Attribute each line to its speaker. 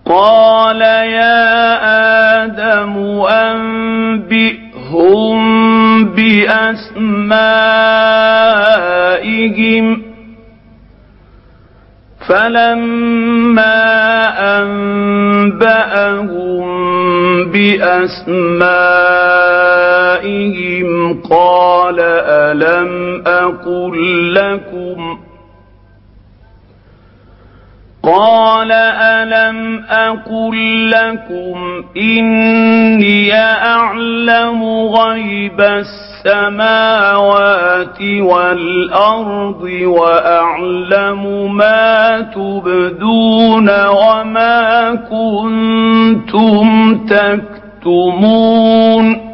Speaker 1: قال يا آدم أنبئهم بأسمائهم فلما أنبأهم بأسمائهم قال ألم أقل لكم إني أعلم غيب السماوات والأرض وأعلم ما تبدون وما كنتم تكتمون